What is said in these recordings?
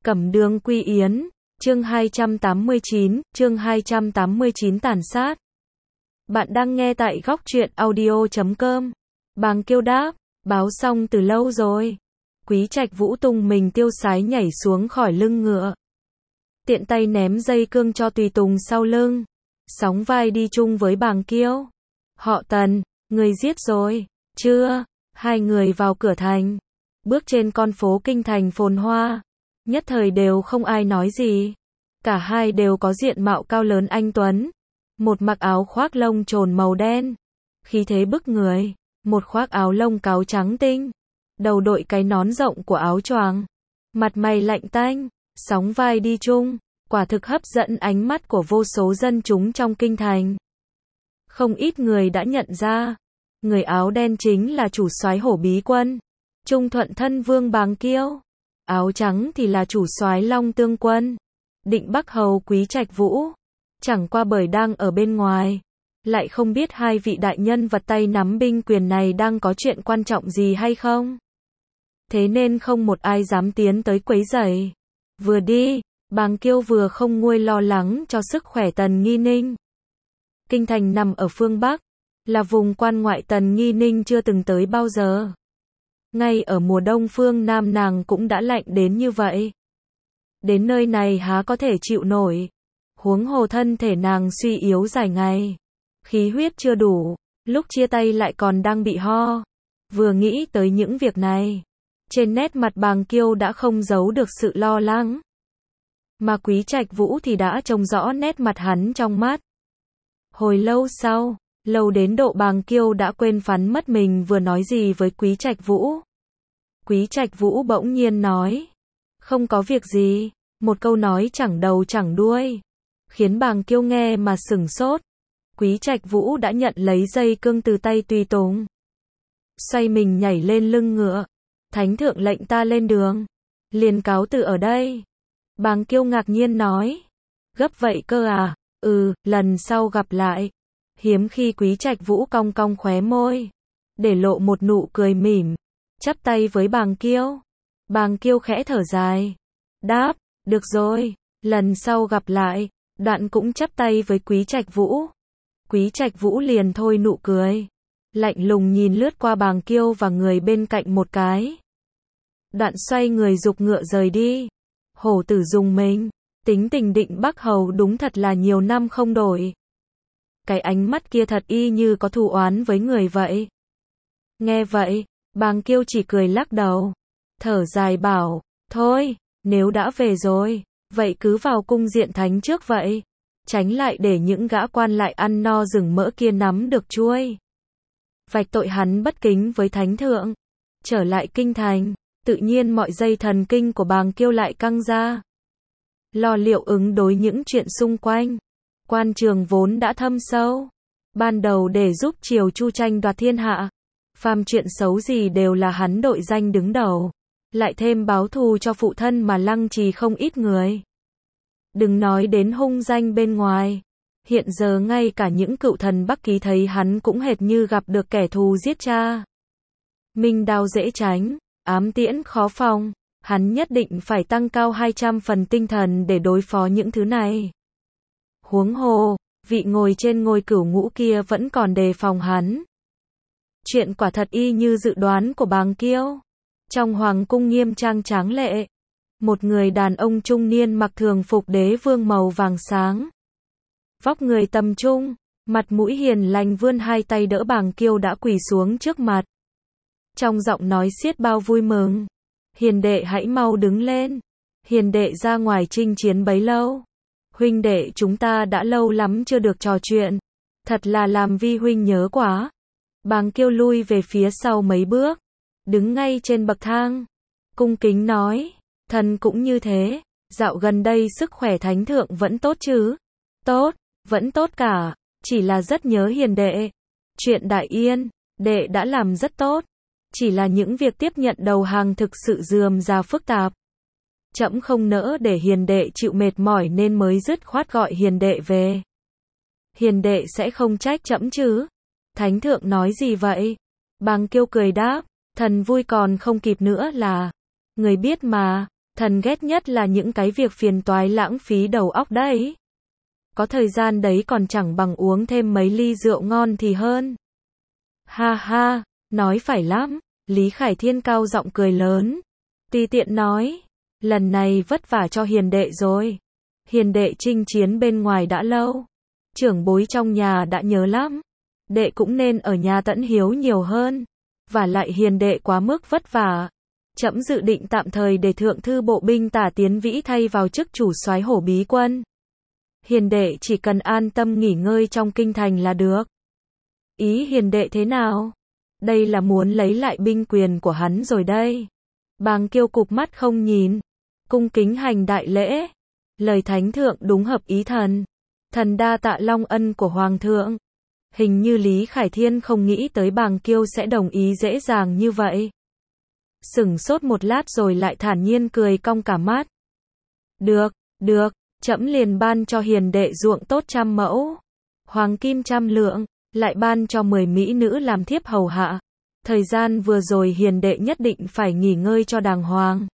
Cẩm Đường Quy Yến, chương 289 tàn sát. Bạn đang nghe tại góc truyện audio.com. Bàng Kiêu đáp, báo xong từ lâu rồi. Quý Trạch Vũ tung mình tiêu sái nhảy xuống khỏi lưng ngựa. Tiện tay ném dây cương cho tùy tùng sau lưng. Sóng vai đi chung với Bàng Kiêu. Họ Tần, người giết rồi, chưa? Hai người vào cửa thành. Bước trên con phố kinh thành phồn hoa. Nhất thời đều không ai nói gì. Cả hai đều có diện mạo cao lớn anh tuấn. Một mặc áo khoác lông trồn màu đen. Khí thế bức người. Một khoác áo lông cáo trắng tinh. Đầu đội cái nón rộng của áo choàng. Mặt mày lạnh tanh. Sóng vai đi chung. Quả thực hấp dẫn ánh mắt của vô số dân chúng trong kinh thành. Không ít người đã nhận ra. Người áo đen chính là chủ soái Hổ Bí Quân. Trung Thuận Thân Vương Bàng Kiêu. Áo trắng thì là chủ soái Long Tương Quân. Định Bắc Hầu Quý Trạch Vũ. Chẳng qua bởi đang ở bên ngoài. Lại không biết hai vị đại nhân vật tay nắm binh quyền này đang có chuyện quan trọng gì hay không. Thế nên không một ai dám tiến tới quấy rầy. Vừa đi, Bàng Kiêu vừa không nguôi lo lắng cho sức khỏe Tần Nghi Ninh. Kinh thành nằm ở phương Bắc. Là vùng quan ngoại Tần Nghi Ninh chưa từng tới bao giờ. Ngay ở mùa đông phương Nam nàng cũng đã lạnh đến như vậy. Đến nơi này há có thể chịu nổi. Huống hồ thân thể nàng suy yếu dài ngày. Khí huyết chưa đủ, lúc chia tay lại còn đang bị ho. Vừa nghĩ tới những việc này, trên nét mặt Bàng Kiêu đã không giấu được sự lo lắng. Mà Quý Trạch Vũ thì đã trông rõ nét mặt hắn trong mắt. Hồi lâu sau, lâu đến độ Bàng Kiêu đã quên phắn mất mình vừa nói gì với Quý Trạch Vũ. Quý Trạch Vũ bỗng nhiên nói, không có việc gì, một câu nói chẳng đầu chẳng đuôi, khiến Bàng Kiêu nghe mà sửng sốt. Quý Trạch Vũ đã nhận lấy dây cương từ tay tùy tùng. Xoay mình nhảy lên lưng ngựa. Thánh thượng lệnh ta lên đường. Liền cáo từ ở đây. Bàng Kiêu ngạc nhiên nói. Gấp vậy cơ à? Lần sau gặp lại. Hiếm khi Quý Trạch Vũ cong cong khóe môi. Để lộ một nụ cười mỉm. Chắp tay với Bàng Kiêu. Bàng Kiêu khẽ thở dài. Đáp, được rồi, lần sau gặp lại. Đoạn cũng chắp tay với Quý Trạch Vũ. Quý Trạch Vũ liền thôi nụ cười. Lạnh lùng nhìn lướt qua Bàng Kiêu và người bên cạnh một cái. Đoạn xoay người giục ngựa rời đi. Hổ tử dùng mình. Tính tình Định Bắc Hầu đúng thật là nhiều năm không đổi. Cái ánh mắt kia thật y như có thù oán với người vậy. Nghe vậy, Bàng Kiêu chỉ cười lắc đầu. Thở dài bảo, thôi, nếu đã về rồi, vậy cứ vào cung diện thánh trước vậy. Tránh lại để những gã quan lại ăn no rừng mỡ kia nắm được chuôi. Vạch tội hắn bất kính với thánh thượng. Trở lại kinh thành, tự nhiên mọi dây thần kinh của Bàng Kiêu lại căng ra. Lo liệu ứng đối những chuyện xung quanh. Quan trường vốn đã thâm sâu. Ban đầu để giúp Triều Chu tranh đoạt thiên hạ. Phàm chuyện xấu gì đều là hắn đội danh đứng đầu. Lại thêm báo thù cho phụ thân mà lăng trì không ít người. Đừng nói đến hung danh bên ngoài. Hiện giờ ngay cả những cựu thần Bắc Ký thấy hắn cũng hệt như gặp được kẻ thù giết cha. Minh đao dễ tránh, ám tiễn khó phòng. Hắn nhất định phải tăng cao 200 phần tinh thần để đối phó những thứ này. Huống hồ, vị ngồi trên ngôi cửu ngũ kia vẫn còn đề phòng hắn. Chuyện quả thật y như dự đoán của Bàng Kiêu. Trong hoàng cung nghiêm trang tráng lệ. Một người đàn ông trung niên mặc thường phục đế vương màu vàng sáng. Vóc người tầm trung, mặt mũi hiền lành vươn hai tay đỡ Bàng Kiêu đã quỳ xuống trước mặt. Trong giọng nói xiết bao vui mừng. Hiền đệ hãy mau đứng lên. Hiền đệ ra ngoài chinh chiến bấy lâu. Huynh đệ chúng ta đã lâu lắm chưa được trò chuyện. Thật là làm vi huynh nhớ quá. Bàng Kiêu lui về phía sau mấy bước. Đứng ngay trên bậc thang. Cung kính nói. Thần cũng như thế. Dạo gần đây sức khỏe thánh thượng vẫn tốt chứ? Tốt, vẫn tốt cả. Chỉ là rất nhớ hiền đệ. Chuyện Đại Yên, đệ đã làm rất tốt. Chỉ là những việc tiếp nhận đầu hàng thực sự rườm rà phức tạp. Trẫm không nỡ để hiền đệ chịu mệt mỏi nên mới dứt khoát gọi hiền đệ về. Hiền đệ sẽ không trách trẫm chứ? Thánh thượng nói gì vậy? Bàng Kiêu cười đáp, thần vui còn không kịp nữa là. Người biết mà, Thần ghét nhất là những cái việc phiền toái lãng phí đầu óc đấy. Có thời gian đấy còn chẳng bằng uống thêm mấy ly rượu ngon thì hơn. Ha ha, nói phải lắm. Lý Khải Thiên cao giọng cười lớn. Tùy tiện nói. Lần này vất vả cho hiền đệ rồi. Hiền đệ chinh chiến bên ngoài đã lâu. Trưởng bối trong nhà đã nhớ lắm. Đệ cũng nên ở nhà tận hiếu nhiều hơn. Và lại hiền đệ quá mức vất vả. Trẫm dự định tạm thời để thượng thư bộ binh Tả Tiến Vĩ thay vào chức chủ soái Hổ Bí quân. Hiền đệ chỉ cần an tâm nghỉ ngơi trong kinh thành là được. Ý hiền đệ thế nào? Đây là muốn lấy lại binh quyền của hắn rồi đây. Bàng Kiêu cụp mắt không nhìn. Cung kính hành đại lễ. Lời thánh thượng đúng hợp ý thần. Thần đa tạ long ân của hoàng thượng. Hình như Lý Khải Thiên không nghĩ tới Bàng Kiêu sẽ đồng ý dễ dàng như vậy. Sửng sốt một lát rồi lại thản nhiên cười cong cả mắt. Được, được, trẫm liền ban cho hiền đệ ruộng tốt 100 mẫu. Hoàng kim 100 lượng, lại ban cho 10 mỹ nữ làm thiếp hầu hạ. Thời gian vừa rồi hiền đệ nhất định phải nghỉ ngơi cho đàng hoàng.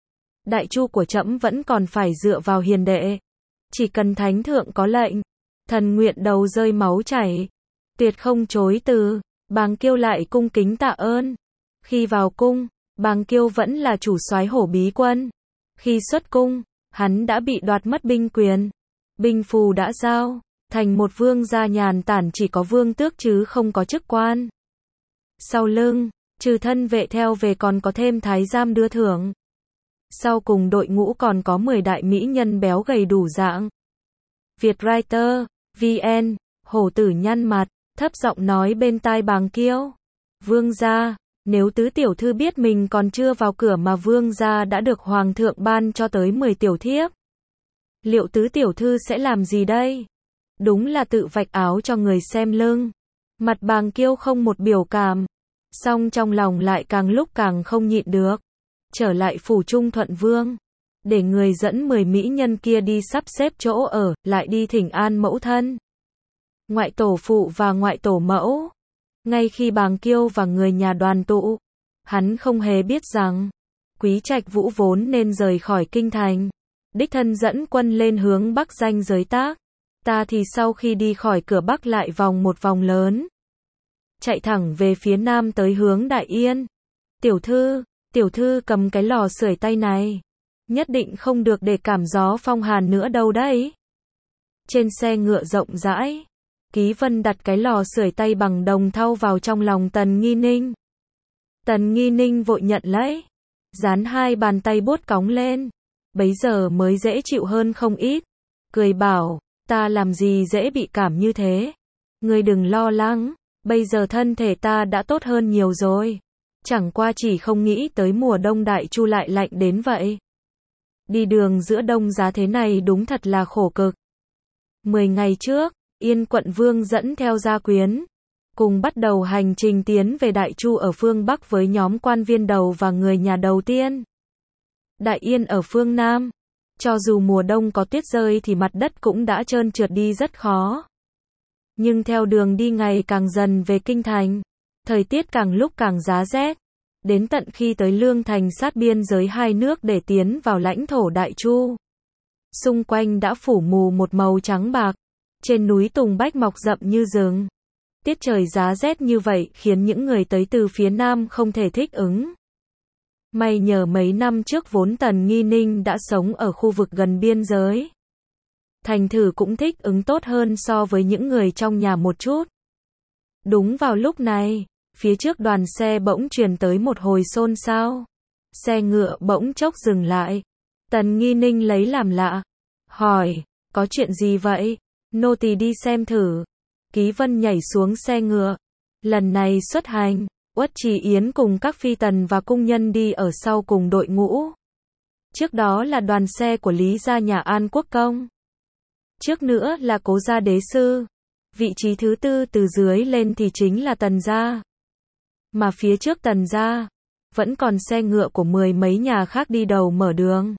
Đại chu của trẫm vẫn còn phải dựa vào hiền đệ. Chỉ cần thánh thượng có lệnh, thần nguyện đầu rơi máu chảy. Tuyệt không chối từ. Bàng Kiêu lại cung kính tạ ơn. Khi vào cung, Bàng Kiêu vẫn là chủ soái Hổ Bí quân. Khi xuất cung, hắn đã bị đoạt mất binh quyền. Binh phù đã giao, thành một vương gia nhàn tản chỉ có vương tước chứ không có chức quan. Sau lưng, trừ thân vệ theo về còn có thêm thái giám đưa thưởng. Sau cùng đội ngũ còn có 10 đại mỹ nhân béo gầy đủ dạng. Vietwriter, VN, hổ tử nhăn mặt, thấp giọng nói bên tai Bàng Kiêu. Vương gia, nếu tứ tiểu thư biết mình còn chưa vào cửa mà vương gia đã được hoàng thượng ban cho tới 10 tiểu thiếp. Liệu tứ tiểu thư sẽ làm gì đây? Đúng là tự vạch áo cho người xem lưng. Mặt Bàng Kiêu không một biểu cảm. Song trong lòng lại càng lúc càng không nhịn được. Trở lại phủ Trung Thuận Vương. Để người dẫn 10 mỹ nhân kia đi sắp xếp chỗ ở, lại đi thỉnh an mẫu thân. Ngoại tổ phụ và ngoại tổ mẫu. Ngay khi Bàng Kiêu và người nhà đoàn tụ, hắn không hề biết rằng, Quý Trạch Vũ vốn nên rời khỏi kinh thành. Đích thân dẫn quân lên hướng Bắc ranh giới tác. Ta thì sau khi đi khỏi cửa Bắc lại vòng một vòng lớn. Chạy thẳng về phía Nam tới hướng Đại Yên. Tiểu thư cầm cái lò sưởi tay này. Nhất định không được để cảm gió phong hàn nữa đâu đấy. Trên xe ngựa rộng rãi, Ký Vân đặt cái lò sưởi tay bằng đồng thau vào trong lòng Tần Nghi Ninh. Tần Nghi Ninh vội nhận lấy, dán 2 bàn tay buốt cóng lên, bấy giờ mới dễ chịu hơn không ít. Cười bảo, ta làm gì dễ bị cảm như thế. Ngươi đừng lo lắng, bây giờ thân thể ta đã tốt hơn nhiều rồi. Chẳng qua chỉ không nghĩ tới mùa đông Đại Chu lại lạnh đến vậy. Đi đường giữa đông giá thế này đúng thật là khổ cực. 10 ngày trước, Yên quận vương dẫn theo gia quyến, cùng bắt đầu hành trình tiến về Đại Chu ở phương Bắc với nhóm quan viên đầu và người nhà đầu tiên. Đại Yên ở phương Nam, cho dù mùa đông có tuyết rơi thì mặt đất cũng đã trơn trượt đi rất khó. Nhưng theo đường đi ngày càng dần về kinh thành, thời tiết càng lúc càng giá rét, đến tận khi tới Lương Thành sát biên giới hai nước để tiến vào lãnh thổ Đại Chu. Xung quanh đã phủ mù một màu trắng bạc, trên núi tùng bách mọc rậm như rừng. Tiết trời giá rét như vậy khiến những người tới từ phía Nam không thể thích ứng. May nhờ mấy năm trước vốn Tần Nghi Ninh đã sống ở khu vực gần biên giới. Thành thử cũng thích ứng tốt hơn so với những người trong nhà một chút. Đúng vào lúc này, phía trước đoàn xe bỗng truyền tới một hồi xôn xao. Xe ngựa bỗng chốc dừng lại. Tần Nghi Ninh lấy làm lạ. Hỏi, có chuyện gì vậy? Nô tỳ đi xem thử. Ký Vân nhảy xuống xe ngựa. Lần này xuất hành, Uất Trì Yến cùng các phi tần và cung nhân đi ở sau cùng đội ngũ. Trước đó là đoàn xe của Lý gia nhà An Quốc Công. Trước nữa là Cố gia đế sư. Vị trí thứ tư từ dưới lên thì chính là Tần gia. Mà phía trước Tần gia, vẫn còn xe ngựa của 10 mấy nhà khác đi đầu mở đường.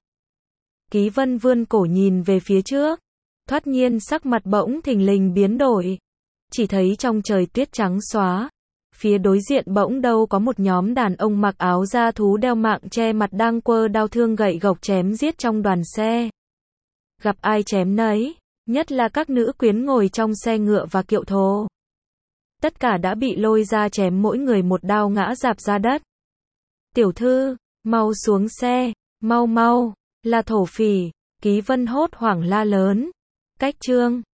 Ký Vân vươn cổ nhìn về phía trước. Thoát nhiên sắc mặt bỗng thình lình biến đổi. Chỉ thấy trong trời tuyết trắng xóa, Phía đối diện bỗng đâu có một nhóm đàn ông mặc áo da thú đeo mạng che mặt đang quơ đao thương gậy gộc chém giết trong đoàn xe. Gặp ai chém nấy, nhất là các nữ quyến ngồi trong xe ngựa và kiệu thồ. Tất cả đã bị lôi ra chém mỗi người một đao ngã rạp ra đất. Tiểu thư, mau xuống xe, mau mau, là thổ phỉ, Ký Vân hốt hoảng la lớn. Cách chương